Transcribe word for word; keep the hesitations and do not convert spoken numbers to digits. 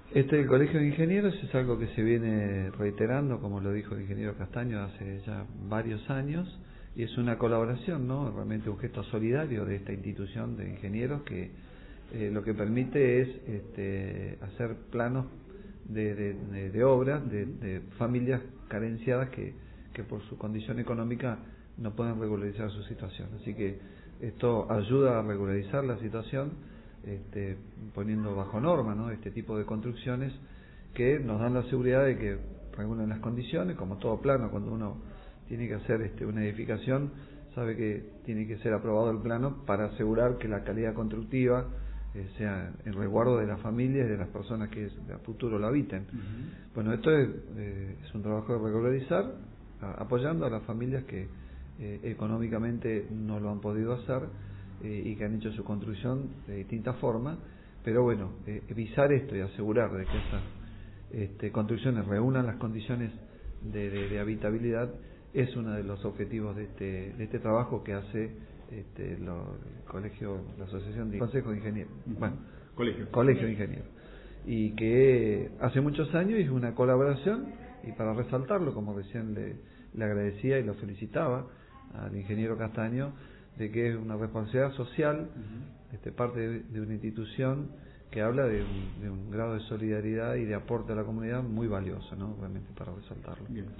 Este el Colegio de Ingenieros es algo que se viene reiterando, como lo dijo el ingeniero Castaño, hace ya varios años, y es una colaboración, ¿no? Realmente un gesto solidario de esta institución de ingenieros que eh, lo que permite es este, hacer planos de, de, de, de obras de, de familias carenciadas que, que por su condición económica no pueden regularizar su situación. Así que esto ayuda a regularizar la situación, Este, poniendo bajo norma, ¿no?, este tipo de construcciones que nos dan la seguridad de que regulan las condiciones, como todo plano. Cuando uno tiene que hacer este, una edificación, sabe que tiene que ser aprobado el plano para asegurar que la calidad constructiva eh, sea en resguardo de las familias y de las personas que a futuro lo habiten. Uh-huh. Bueno, esto es, eh, es un trabajo de regularizar, a, apoyando a las familias que eh, económicamente no lo han podido hacer y que han hecho su construcción de distintas formas, pero bueno, eh, visar esto y asegurar de que esas este, construcciones reúnan las condiciones de, de, de habitabilidad es uno de los objetivos de este, de este trabajo que hace este, lo, el colegio, la asociación de Consejo de Ingenieros, bueno, colegio. colegio de Ingenieros, y que hace muchos años es una colaboración, y para resaltarlo, como recién le, le agradecía y lo felicitaba al ingeniero Castaño, de que es una responsabilidad social, uh-huh, este, parte de, de una institución que habla de un, de un grado de solidaridad y de aporte a la comunidad muy valioso, ¿no?, realmente para resaltarlo. Bien.